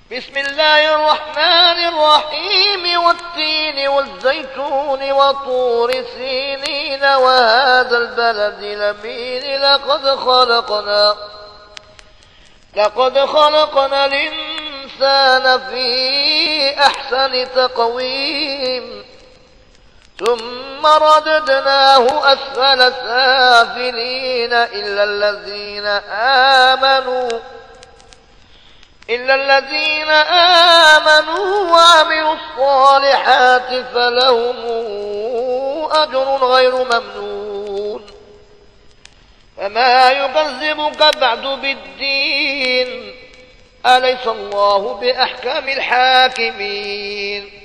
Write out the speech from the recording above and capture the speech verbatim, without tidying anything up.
بسم الله الرحمن الرحيم والتين والزيتون وطور سينين وهذا البلد الأمين لقد خلقنا لقد خلقنا الإنسان في أحسن تقويم ثم رددناه أسفل سافلين إلا الذين آمنوا إلا الذين آمنوا وعملوا الصالحات فلهم أجر غير ممنون فما يكذبك بعد بالدين أليس الله بأحكم الحاكمين